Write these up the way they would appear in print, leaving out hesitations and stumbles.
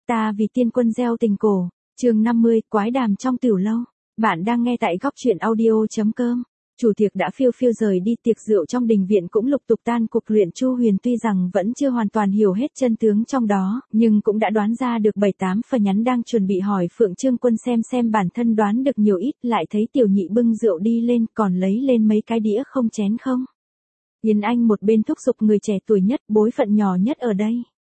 Ta vì tiên quân gieo tình cổ, chương 50, quái đàm trong tiểu lâu. Bạn đang nghe tại góc truyện audio.com. Chủ tiệc đã phiêu phiêu rời đi, tiệc rượu trong đình viện cũng lục tục tan cuộc. Luyện Chu Huyền tuy rằng vẫn chưa hoàn toàn hiểu hết chân tướng trong đó, nhưng cũng đã đoán ra được 7-8 phần. Nhắn đang chuẩn bị hỏi Phượng Trương Quân xem bản thân đoán được nhiều ít, lại thấy tiểu nhị bưng rượu đi lên, còn lấy lên mấy cái đĩa không chén không. Yến Anh một bên thúc giục người trẻ tuổi nhất, bối phận nhỏ nhất ở đây.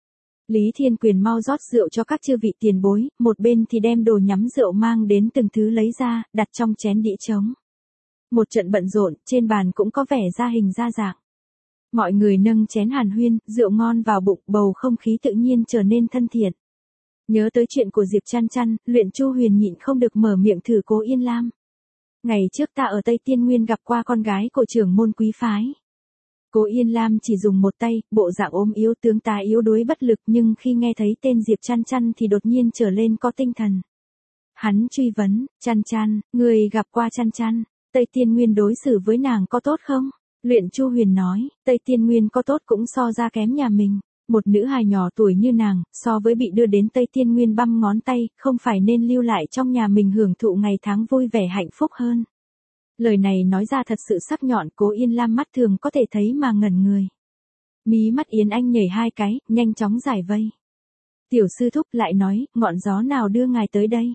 Lý Thiên Quyền mau rót rượu cho các chư vị tiền bối, một bên thì đem đồ nhắm rượu mang đến từng thứ lấy ra, đặt trong chén đĩa trống. Một trận bận rộn, trên bàn cũng có vẻ ra hình ra dạng. Mọi người nâng chén hàn huyên, rượu ngon vào bụng, bầu không khí tự nhiên trở nên thân thiện. Nhớ tới chuyện của Diệp Chăn Chăn, Luyện Chu Huyền nhịn không được mở miệng thử Cố Yên Lam. Ngày trước ta ở Tây Tiên Nguyên gặp qua con gái của trưởng môn quý phái. Cố Yên Lam chỉ dùng một tay, bộ dạng ốm yếu tướng tá yếu đuối bất lực, nhưng khi nghe thấy tên Diệp Chăn Chăn thì đột nhiên trở lên có tinh thần. Hắn truy vấn, Chăn Chăn, người gặp qua Chăn Chăn, Tây Tiên Nguyên đối xử với nàng có tốt không? Luyện Chu Huyền nói, Tây Tiên Nguyên có tốt cũng so ra kém nhà mình. Một nữ hài nhỏ tuổi như nàng, so với bị đưa đến Tây Tiên Nguyên băm ngón tay, không phải nên lưu lại trong nhà mình hưởng thụ ngày tháng vui vẻ hạnh phúc hơn. Lời này nói ra thật sự sắc nhọn, Cố Yên Lam mắt thường có thể thấy mà ngẩn người. Mí mắt Yến Anh nhảy hai cái, nhanh chóng giải vây. Tiểu sư thúc lại nói, ngọn gió nào đưa ngài tới đây?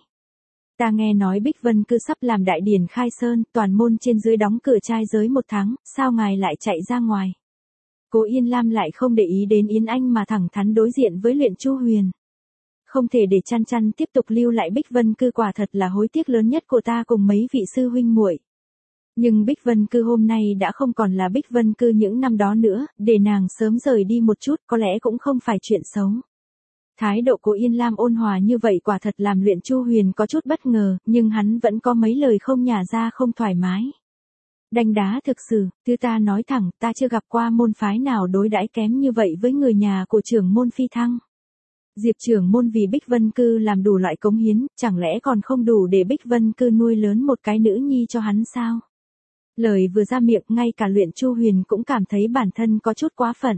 Ta nghe nói Bích Vân Cư sắp làm đại điển khai sơn, toàn môn trên dưới đóng cửa trai giới 1 tháng, sao ngài lại chạy ra ngoài? Cố Yên Lam lại không để ý đến Yến Anh mà thẳng thắn đối diện với Luyện Chu Huyền. Không thể để Chăn Chăn tiếp tục lưu lại Bích Vân Cư, quả thật là hối tiếc lớn nhất của ta cùng mấy vị sư huynh muội. Nhưng Bích Vân Cư hôm nay đã không còn là Bích Vân Cư những năm đó nữa, để nàng sớm rời đi một chút có lẽ cũng không phải chuyện xấu. Thái độ của Yên Lam ôn hòa như vậy quả thật làm Luyện Chu Huyền có chút bất ngờ, nhưng hắn vẫn có mấy lời không nhả ra không thoải mái. Đanh đá thực sự, thứ ta nói thẳng, ta chưa gặp qua môn phái nào đối đãi kém như vậy với người nhà của trưởng môn Phi Thăng. Diệp trưởng môn vì Bích Vân Cư làm đủ loại cống hiến, chẳng lẽ còn không đủ để Bích Vân Cư nuôi lớn một cái nữ nhi cho hắn sao? Lời vừa ra miệng, ngay cả Luyện Chu Huyền cũng cảm thấy bản thân có chút quá phận.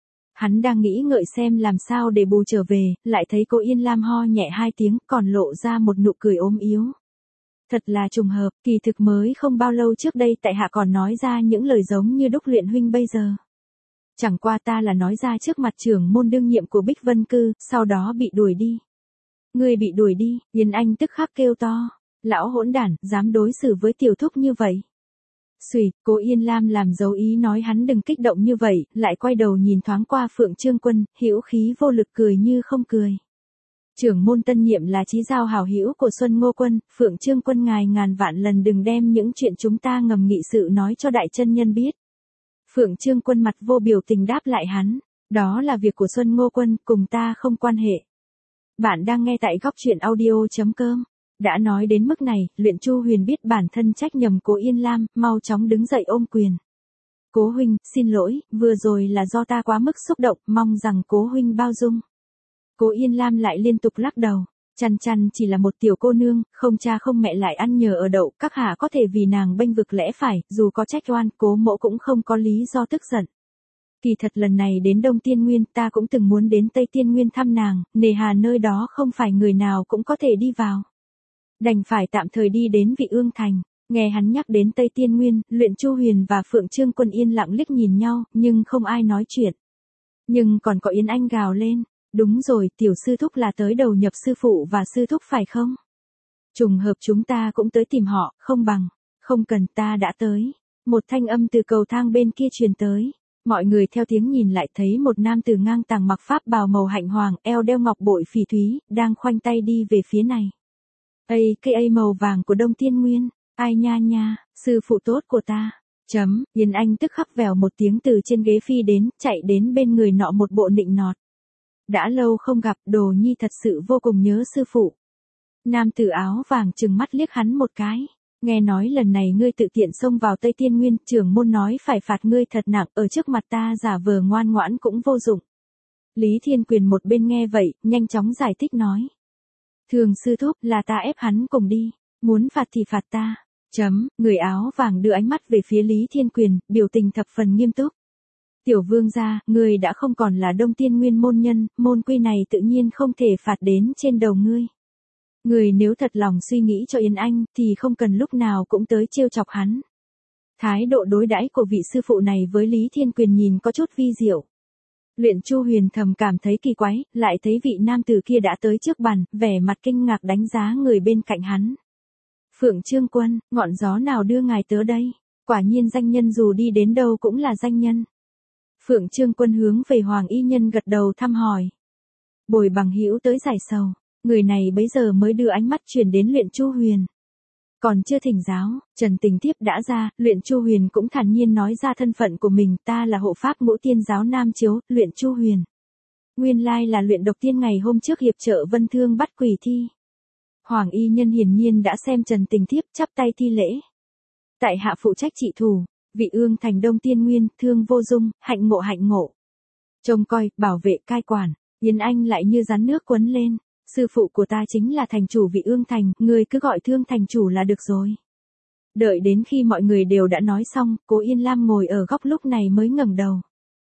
Hắn đang nghĩ ngợi xem làm sao để bù trở về, lại thấy Cố Yên Lam ho nhẹ 2 tiếng, còn lộ ra một nụ cười ốm yếu. Thật là trùng hợp, kỳ thực mới không bao lâu trước đây tại hạ còn nói ra những lời giống như đúc Luyện huynh bây giờ. Chẳng qua ta là nói ra trước mặt trưởng môn đương nhiệm của Bích Vân Cư, sau đó bị đuổi đi. Người bị đuổi đi, Yến Anh tức khắc kêu to. Lão hỗn đản, dám đối xử với tiểu thúc như vậy. Xùy, Cố Yên Lam làm dấu ý nói hắn đừng kích động như vậy, lại quay đầu nhìn thoáng qua Phượng Trương Quân, hữu khí vô lực cười như không cười. Trưởng môn tân nhiệm là chí giao hảo hữu của Xuân Ngô Quân, Phượng Trương Quân ngài ngàn vạn lần đừng đem những chuyện chúng ta ngầm nghị sự nói cho đại chân nhân biết. Phượng Trương Quân mặt vô biểu tình đáp lại hắn, đó là việc của Xuân Ngô Quân, cùng ta không quan hệ. Bạn đang nghe tại góc truyện audio.com. Đã nói đến mức này, Luyện Chu Huyền biết bản thân trách nhầm Cố Yên Lam, mau chóng đứng dậy ôm quyền. Cố huynh, xin lỗi, vừa rồi là do ta quá mức xúc động, mong rằng Cố huynh bao dung. Cố Yên Lam lại liên tục lắc đầu. Chăn Chăn chỉ là một tiểu cô nương, không cha không mẹ lại ăn nhờ ở đậu, các hạ có thể vì nàng bênh vực lẽ phải, dù có trách oan, Cố mỗ cũng không có lý do tức giận. Kỳ thật lần này đến Đông Tiên Nguyên ta cũng từng muốn đến Tây Tiên Nguyên thăm nàng, nề hà nơi đó không phải người nào cũng có thể đi vào. Đành phải tạm thời đi đến Vị Ương Thành. Nghe hắn nhắc đến Tây Tiên Nguyên, Luyện Chu Huyền và Phượng Trương Quân yên lặng liếc nhìn nhau, nhưng không ai nói chuyện. Nhưng còn có Yến Anh gào lên. Đúng rồi, tiểu sư thúc là tới đầu nhập sư phụ và sư thúc phải không? Trùng hợp chúng ta cũng tới tìm họ, không bằng. Không cần, ta đã tới. Một thanh âm từ cầu thang bên kia truyền tới. Mọi người theo tiếng nhìn lại thấy một nam tử ngang tàng mặc pháp bào màu hạnh hoàng, eo đeo ngọc bội phỉ thúy, đang khoanh tay đi về phía này. Cây màu vàng của Đông Tiên Nguyên, ai nha nha, sư phụ tốt của ta. Yến Anh tức khắc vèo một tiếng từ trên ghế phi đến, chạy đến bên người nọ một bộ nịnh nọt. Đã lâu không gặp, đồ nhi thật sự vô cùng nhớ sư phụ. Nam tử áo vàng trừng mắt liếc hắn một cái. Nghe nói lần này ngươi tự tiện xông vào Tây Tiên Nguyên, trưởng môn nói phải phạt ngươi thật nặng, ở trước mặt ta giả vờ ngoan ngoãn cũng vô dụng. Lý Thiên Quyền một bên nghe vậy, nhanh chóng giải thích nói. Thường sư thúc, là ta ép hắn cùng đi, muốn phạt thì phạt ta. Người áo vàng đưa ánh mắt về phía Lý Thiên Quyền, biểu tình thập phần nghiêm túc. Tiểu vương gia, ngươi đã không còn là Đông Tiên Nguyên môn nhân, môn quy này tự nhiên không thể phạt đến trên đầu ngươi. Ngươi nếu thật lòng suy nghĩ cho Yến Anh, thì không cần lúc nào cũng tới trêu chọc hắn. Thái độ đối đãi của vị sư phụ này với Lý Thiên Quyền nhìn có chút vi diệu. Luyện Chu Huyền thầm cảm thấy kỳ quái, lại thấy vị nam tử kia đã tới trước bàn, vẻ mặt kinh ngạc đánh giá người bên cạnh hắn. Phượng Trương Quân, ngọn gió nào đưa ngài tới đây? Quả nhiên danh nhân dù đi đến đâu cũng là danh nhân. Phượng Trương Quân hướng về Hoàng Y Nhân gật đầu thăm hỏi. Bồi Bằng Hữu tới giải sầu, người này bấy giờ mới đưa ánh mắt chuyển đến Luyện Chu Huyền. Còn chưa thỉnh giáo, Trần Tình Thiếp đã ra, Luyện Chu Huyền cũng thản nhiên nói ra thân phận của mình, ta là hộ pháp Ngũ Tiên giáo Nam Chiếu, Luyện Chu Huyền. Nguyên lai là luyện độc tiên ngày hôm trước hiệp trợ Vân Thương bắt quỷ thi. Hoàng Y Nhân hiển nhiên đã xem Trần Tình Thiếp chắp tay thi lễ. Tại hạ phụ trách trị thủ, vị ương thành Đông Tiên Nguyên, Thương Vô Dung, hạnh ngộ. Trông coi, bảo vệ, cai quản, Yến Anh lại như rắn nước quấn lên. Sư phụ của ta chính là thành chủ vị ương thành, ngươi cứ gọi Thương thành chủ là được rồi. Đợi đến khi mọi người đều đã nói xong, Cố Yên Lam ngồi ở góc lúc này mới ngẩng đầu.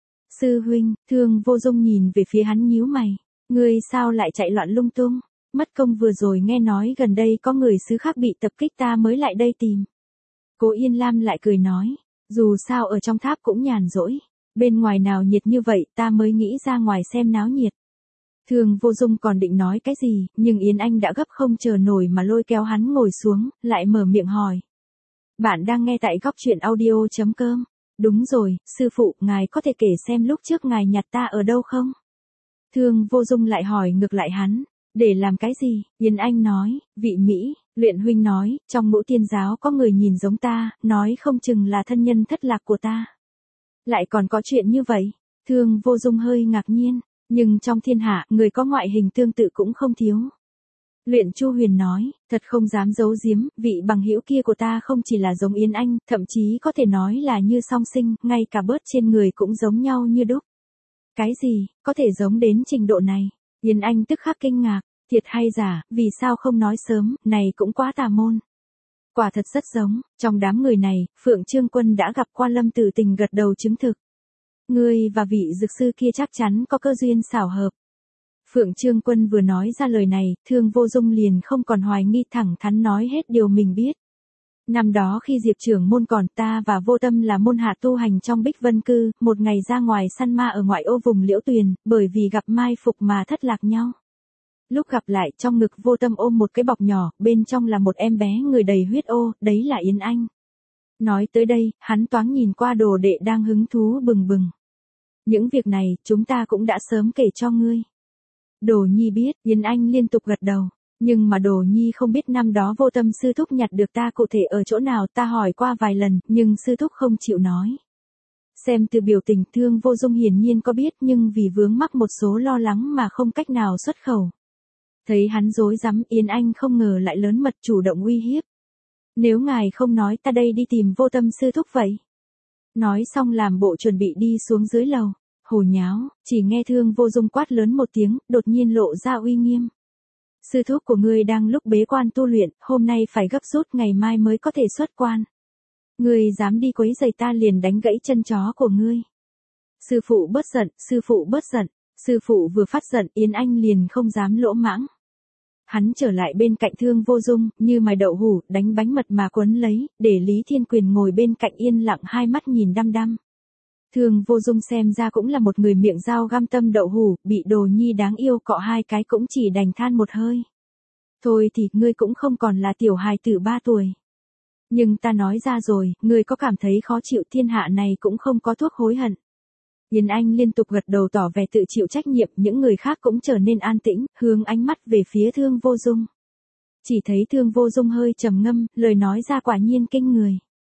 Sư huynh, Thương Vô Dung nhìn về phía hắn nhíu mày. Ngươi sao lại chạy loạn lung tung? Mất công vừa rồi nghe nói gần đây có người xứ khác bị tập kích ta mới lại đây tìm. Cố Yên Lam lại cười nói, dù sao ở trong tháp cũng nhàn rỗi. Bên ngoài nào nhiệt như vậy ta mới nghĩ ra ngoài xem náo nhiệt. Thương Vô Dung còn định nói cái gì, nhưng Yến Anh đã gấp không chờ nổi mà lôi kéo hắn ngồi xuống, lại mở miệng hỏi. Bạn đang nghe tại góc truyện audio.com. Đúng rồi, sư phụ, ngài có thể kể xem lúc trước ngài nhặt ta ở đâu không? Thương Vô Dung lại hỏi ngược lại hắn. Để làm cái gì? Yến Anh nói, vị Mỹ, Luyện huynh nói, trong Ngũ Tiên giáo có người nhìn giống ta, nói không chừng là thân nhân thất lạc của ta. Lại còn có chuyện như vậy? Thương Vô Dung hơi ngạc nhiên. Nhưng trong thiên hạ, người có ngoại hình tương tự cũng không thiếu. Luyện Chu Huyền nói, thật không dám giấu giếm, vị bằng hữu kia của ta không chỉ là giống Yến Anh, thậm chí có thể nói là như song sinh, ngay cả bớt trên người cũng giống nhau như đúc. Cái gì, có thể giống đến trình độ này? Yến Anh tức khắc kinh ngạc, thiệt hay giả, vì sao không nói sớm, này cũng quá tà môn. Quả thật rất giống, trong đám người này, Phượng Trương Quân đã gặp qua Lâm Tử Tình gật đầu chứng thực. Ngươi và vị dược sư kia chắc chắn có cơ duyên xảo hợp. Phượng Trương Quân vừa nói ra lời này, Thương Vô Dung liền không còn hoài nghi, thẳng thắn nói hết điều mình biết. Năm đó khi Diệp trưởng môn còn, ta và Vô Tâm là môn hạ tu hành trong Bích Vân Cư, một ngày ra ngoài săn ma ở ngoại ô vùng Liễu Tuyền, bởi vì gặp mai phục mà thất lạc nhau. Lúc gặp lại, trong ngực Vô Tâm ôm một cái bọc nhỏ, bên trong là một em bé người đầy huyết ô, đấy là Yến Anh. Nói tới đây, hắn toáng nhìn qua đồ đệ đang hứng thú bừng bừng. Những việc này, chúng ta cũng đã sớm kể cho ngươi. Đồ Nhi biết, Yến Anh liên tục gật đầu. Nhưng mà Đồ Nhi không biết năm đó Vô Tâm sư thúc nhặt được ta cụ thể ở chỗ nào, ta hỏi qua vài lần, nhưng sư thúc không chịu nói. Xem từ biểu tình, Thương Vô Dung hiển nhiên có biết, nhưng vì vướng mắc một số lo lắng mà không cách nào xuất khẩu. Thấy hắn rối rắm, Yến Anh không ngờ lại lớn mật chủ động uy hiếp. Nếu ngài không nói, ta đây đi tìm Vô Tâm sư thúc vậy. Nói xong làm bộ chuẩn bị đi xuống dưới lầu. Hồ nháo, chỉ nghe Thương Vô Dung quát lớn một tiếng, đột nhiên lộ ra uy nghiêm. Sư thúc của ngươi đang lúc bế quan tu luyện, hôm nay phải gấp rút, ngày mai mới có thể xuất quan. Ngươi dám đi quấy rầy ta liền đánh gãy chân chó của ngươi. Sư phụ bớt giận, sư phụ bớt giận. Sư phụ vừa phát giận, Yến Anh liền không dám lỗ mãng. Hắn trở lại bên cạnh Thương Vô Dung, như mài đậu hũ, đánh bánh mật mà quấn lấy, để Lý Thiên Quyền ngồi bên cạnh yên lặng hai mắt nhìn đăm đăm. Thương Vô Dung xem ra cũng là một người miệng dao găm tâm đậu hũ, bị Đồ Nhi đáng yêu cọ hai cái cũng chỉ đành than một hơi. Thôi thì, ngươi cũng không còn là tiểu hài tử 3 tuổi. Nhưng ta nói ra rồi, ngươi có cảm thấy khó chịu, thiên hạ này cũng không có thuốc hối hận. Yến Anh liên tục gật đầu tỏ vẻ tự chịu trách nhiệm, những người khác cũng trở nên an tĩnh, hướng ánh mắt về phía Thương Vô Dung. Chỉ thấy Thương Vô Dung hơi trầm ngâm, lời nói ra quả nhiên kinh người.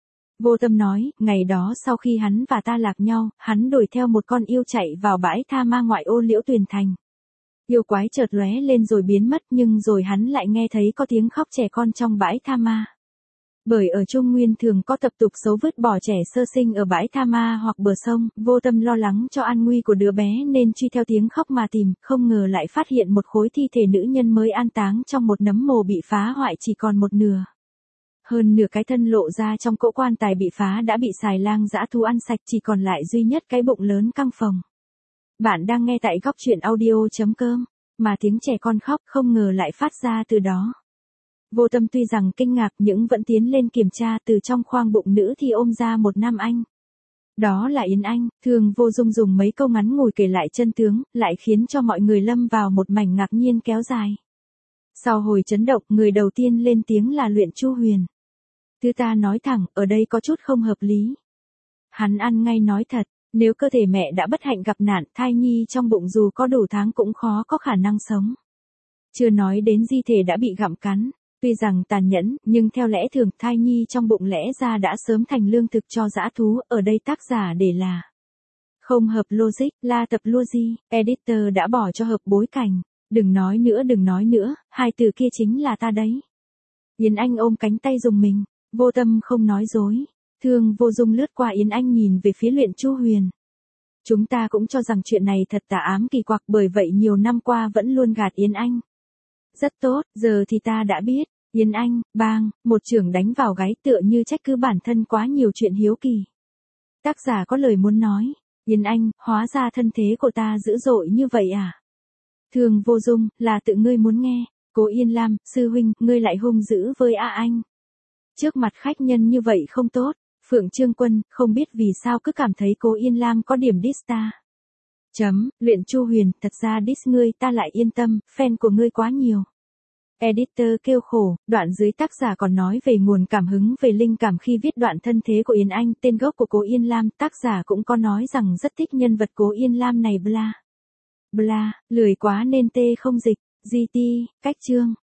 Vô Tâm nói, ngày đó sau khi hắn và ta lạc nhau, hắn đuổi theo một con yêu chạy vào bãi tha ma ngoại ô Liễu Tuyền thành. Yêu quái chợt lóe lên rồi biến mất, nhưng rồi hắn lại nghe thấy có tiếng khóc trẻ con trong bãi tha ma. Bởi ở Trung Nguyên thường có tập tục xấu vứt bỏ trẻ sơ sinh ở bãi tha ma hoặc bờ sông, Vô Tâm lo lắng cho an nguy của đứa bé nên truy theo tiếng khóc mà tìm, không ngờ lại phát hiện một khối thi thể nữ nhân mới an táng trong một nấm mồ bị phá hoại chỉ còn một nửa. Hơn nửa cái thân lộ ra trong cỗ quan tài bị phá đã bị xài lang dã thú ăn sạch, chỉ còn lại duy nhất cái bụng lớn căng phồng. Bạn đang nghe tại góc truyện audio.com, mà tiếng trẻ con khóc không ngờ lại phát ra từ đó. Vô Tâm tuy rằng kinh ngạc nhưng vẫn tiến lên kiểm tra, từ trong khoang bụng nữ thì ôm ra một nam anh. Đó là Yến Anh. Thường Vô Dung dùng mấy câu ngắn ngủi kể lại chân tướng, lại khiến cho mọi người lâm vào một mảnh ngạc nhiên kéo dài. Sau hồi chấn động, người đầu tiên lên tiếng là Luyện Chu Huyền. Thứ ta nói thẳng, ở đây có chút không hợp lý. Hắn ăn ngay nói thật, nếu cơ thể mẹ đã bất hạnh gặp nạn, thai nhi trong bụng dù có đủ tháng cũng khó có khả năng sống. Chưa nói đến di thể đã bị gặm cắn. Tuy rằng tàn nhẫn, nhưng theo lẽ thường thai nhi trong bụng lẽ ra đã sớm thành lương thực cho dã thú, ở đây tác giả để là không hợp logic, la tập logic, editor đã bỏ cho hợp bối cảnh. Đừng nói nữa, hai từ kia chính là ta đấy. Yến Anh ôm cánh tay dùng mình, Vô Tâm không nói dối. Thương Vô Dung lướt qua Yến Anh nhìn về phía Luyện Chu Huyền. Chúng ta cũng cho rằng chuyện này thật tà ám kỳ quặc, bởi vậy nhiều năm qua vẫn luôn gạt Yến Anh. Rất tốt, giờ thì ta đã biết. Yến Anh, bang, một chưởng đánh vào gáy tựa như trách cứ bản thân quá nhiều chuyện hiếu kỳ. Tác giả có lời muốn nói. Yến Anh, hóa ra thân thế của ta dữ dội như vậy à? Thường Vô Dung, là tự ngươi muốn nghe. Cố Yên Lam, sư huynh, ngươi lại hung dữ với A Anh. Trước mặt khách nhân như vậy không tốt. Phượng Trương Quân, không biết vì sao cứ cảm thấy Cố Yên Lam có điểm diss ta. Luyện Chu Huyền, thật ra diss ngươi ta lại yên tâm, fan của ngươi quá nhiều. Editor kêu khổ, đoạn dưới tác giả còn nói về nguồn cảm hứng về linh cảm khi viết đoạn thân thế của Yến Anh, tên gốc của Cố Yên Lam, tác giả cũng có nói rằng rất thích nhân vật Cố Yên Lam này bla. Bla, lười quá nên tê không dịch, GT, cách chương.